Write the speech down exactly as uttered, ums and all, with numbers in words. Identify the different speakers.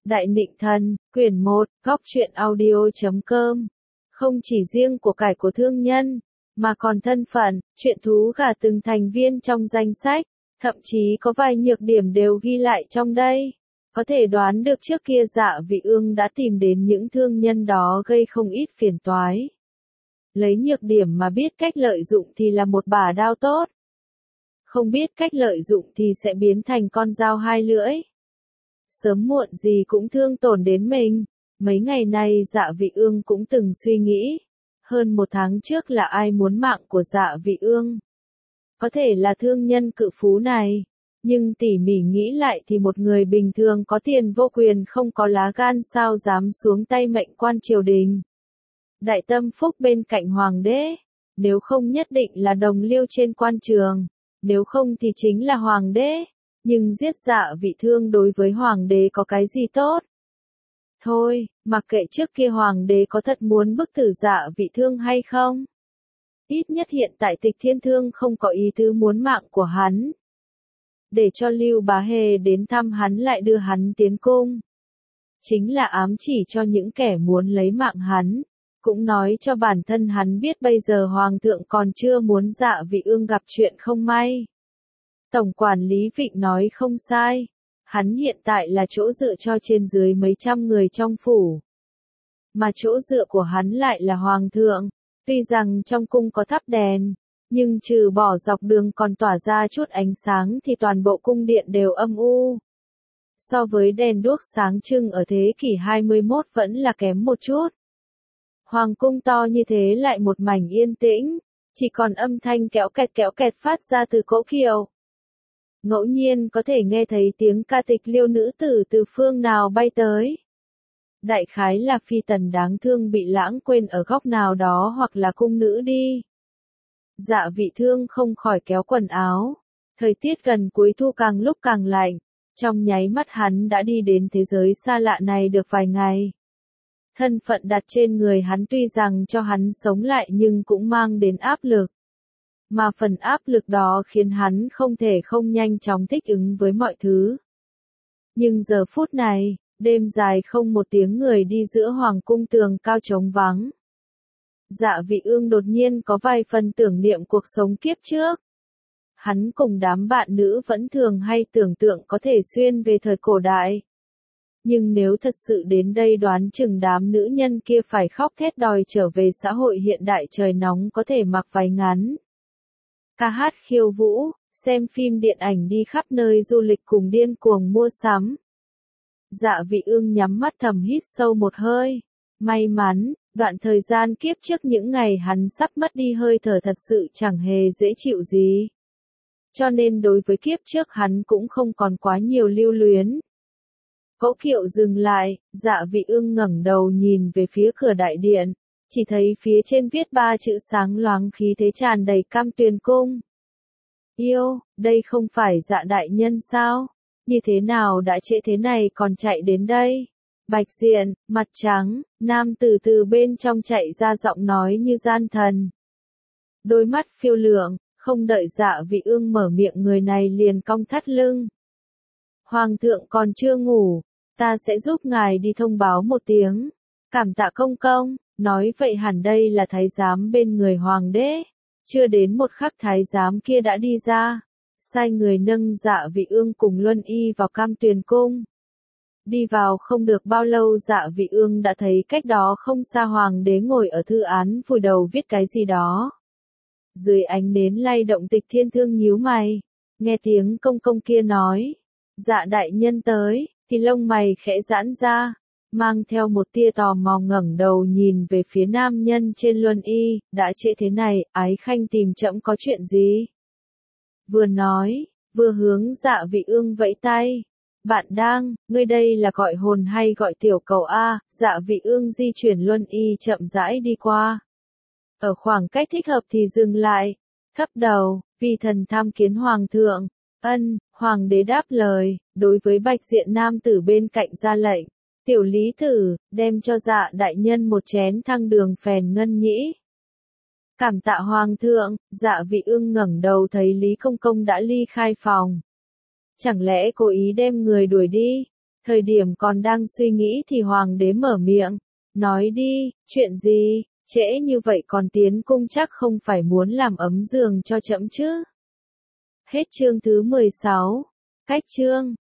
Speaker 1: Đại Nịnh Thần, quyển một, góc truyện audio chấm com. Không chỉ riêng của cải của thương nhân, mà còn thân phận, truyện thú cả từng thành viên trong danh sách, thậm chí có vài nhược điểm đều ghi lại trong đây. Có thể đoán được trước kia Dạ Vị Ương đã tìm đến những thương nhân đó gây không ít phiền toái. Lấy nhược điểm mà biết cách lợi dụng thì là một bả đao tốt. Không biết cách lợi dụng thì sẽ biến thành con dao hai lưỡi. Sớm muộn gì cũng thương tổn đến mình. Mấy ngày nay Dạ Vị Ương cũng từng suy nghĩ. Hơn một tháng trước là ai muốn mạng của Dạ Vị Ương? Có thể là thương nhân cự phú này. Nhưng tỉ mỉ nghĩ lại thì một người bình thường có tiền vô quyền không có lá gan sao dám xuống tay mệnh quan triều đình. Đại tâm phúc bên cạnh hoàng đế. Nếu không nhất định là đồng liêu trên quan trường. Nếu không thì chính là hoàng đế. Nhưng giết Dạ Vị Thương đối với hoàng đế có cái gì tốt? Thôi, mặc kệ trước kia hoàng đế có thật muốn bức tử Dạ Vị Thương hay không? Ít nhất hiện tại Tịch Thiên Thương không có ý tứ muốn mạng của hắn. Để cho Lưu Bá Hề đến thăm hắn lại đưa hắn tiến cung. Chính là ám chỉ cho những kẻ muốn lấy mạng hắn. Cũng nói cho bản thân hắn biết bây giờ hoàng thượng còn chưa muốn Dạ Vị Ương gặp chuyện không may. Tổng quản lý Vịnh nói không sai. Hắn hiện tại là chỗ dựa cho trên dưới mấy trăm người trong phủ. Mà chỗ dựa của hắn lại là hoàng thượng. Tuy rằng trong cung có thắp đèn, nhưng trừ bỏ dọc đường còn tỏa ra chút ánh sáng thì toàn bộ cung điện đều âm u. So với đèn đuốc sáng trưng ở thế kỷ hai mươi mốt vẫn là kém một chút. Hoàng cung to như thế lại một mảnh yên tĩnh, chỉ còn âm thanh kéo kẹt kéo kẹt phát ra từ cỗ kiệu. Ngẫu nhiên có thể nghe thấy tiếng ca tịch liêu nữ tử từ phương nào bay tới. Đại khái là phi tần đáng thương bị lãng quên ở góc nào đó hoặc là cung nữ đi. Dạ Vị Thương không khỏi kéo quần áo. Thời tiết gần cuối thu càng lúc càng lạnh. Trong nháy mắt hắn đã đi đến thế giới xa lạ này được vài ngày. Thân phận đặt trên người hắn tuy rằng cho hắn sống lại nhưng cũng mang đến áp lực. Mà phần áp lực đó khiến hắn không thể không nhanh chóng thích ứng với mọi thứ. Nhưng giờ phút này, đêm dài không một tiếng người đi giữa hoàng cung tường cao trống vắng. Dạ Vị Ương đột nhiên có vài phần tưởng niệm cuộc sống kiếp trước. Hắn cùng đám bạn nữ vẫn thường hay tưởng tượng có thể xuyên về thời cổ đại. Nhưng nếu thật sự đến đây đoán chừng đám nữ nhân kia phải khóc thét đòi trở về xã hội hiện đại trời nóng có thể mặc váy ngắn. Ca hát khiêu vũ, xem phim điện ảnh đi khắp nơi du lịch cùng điên cuồng mua sắm. Dạ Vị Ương nhắm mắt thầm hít sâu một hơi. May mắn, đoạn thời gian kiếp trước những ngày hắn sắp mất đi hơi thở thật sự chẳng hề dễ chịu gì. Cho nên đối với kiếp trước hắn cũng không còn quá nhiều lưu luyến. Cỗ kiệu dừng lại, Dạ Vị Ương ngẩng đầu nhìn về phía cửa đại điện. Chỉ thấy phía trên viết ba chữ sáng loáng khí thế tràn đầy Cam Tuyền Cung. Yêu, đây không phải Dạ đại nhân sao? Như thế nào đã trễ thế này còn chạy đến đây? Bạch diện, mặt trắng, nam tử từ bên trong chạy ra giọng nói như gian thần. Đôi mắt phiêu lượng, không đợi Dạ Vị Ương mở miệng người này liền cong thắt lưng. Hoàng thượng còn chưa ngủ, ta sẽ giúp ngài đi thông báo một tiếng. Cảm tạ công công. Nói vậy hẳn đây là thái giám bên người hoàng đế. Chưa đến một khắc thái giám kia đã đi ra. Sai người nâng Dạ Vị Ương cùng Luân Y vào Cam Tuyền Cung. Đi vào không được bao lâu Dạ Vị Ương đã thấy cách đó không xa hoàng đế ngồi ở thư án vùi đầu viết cái gì đó. Dưới ánh nến lay động Tịch Thiên Thương nhíu mày. Nghe tiếng công công kia nói. Dạ đại nhân tới, thì lông mày khẽ giãn ra. Mang theo một tia tò mò ngẩng đầu nhìn về phía nam nhân trên Luân Y, đã trễ thế này, ái khanh tìm trẫm có chuyện gì? Vừa nói, vừa hướng Dạ Vị Ương vẫy tay. Bạn đang, ngươi đây là gọi hồn hay gọi tiểu cầu a? Dạ Vị Ương di chuyển Luân Y chậm rãi đi qua. Ở khoảng cách thích hợp thì dừng lại, thấp đầu, vì thần tham kiến hoàng thượng. Ân, hoàng đế đáp lời, đối với bạch diện nam tử bên cạnh ra lệnh. Tiểu Lý Tử, đem cho Dạ đại nhân một chén thăng đường phèn ngân nhĩ. Cảm tạ hoàng thượng. Dạ Vị Ương ngẩng đầu thấy Lý Công Công đã ly khai phòng. Chẳng lẽ cố ý đem người đuổi đi? Thời điểm còn đang suy nghĩ thì hoàng đế mở miệng, nói đi, chuyện gì, trễ như vậy còn tiến cung chắc không phải muốn làm ấm giường cho trẫm chứ. Hết chương thứ mười sáu. Cách chương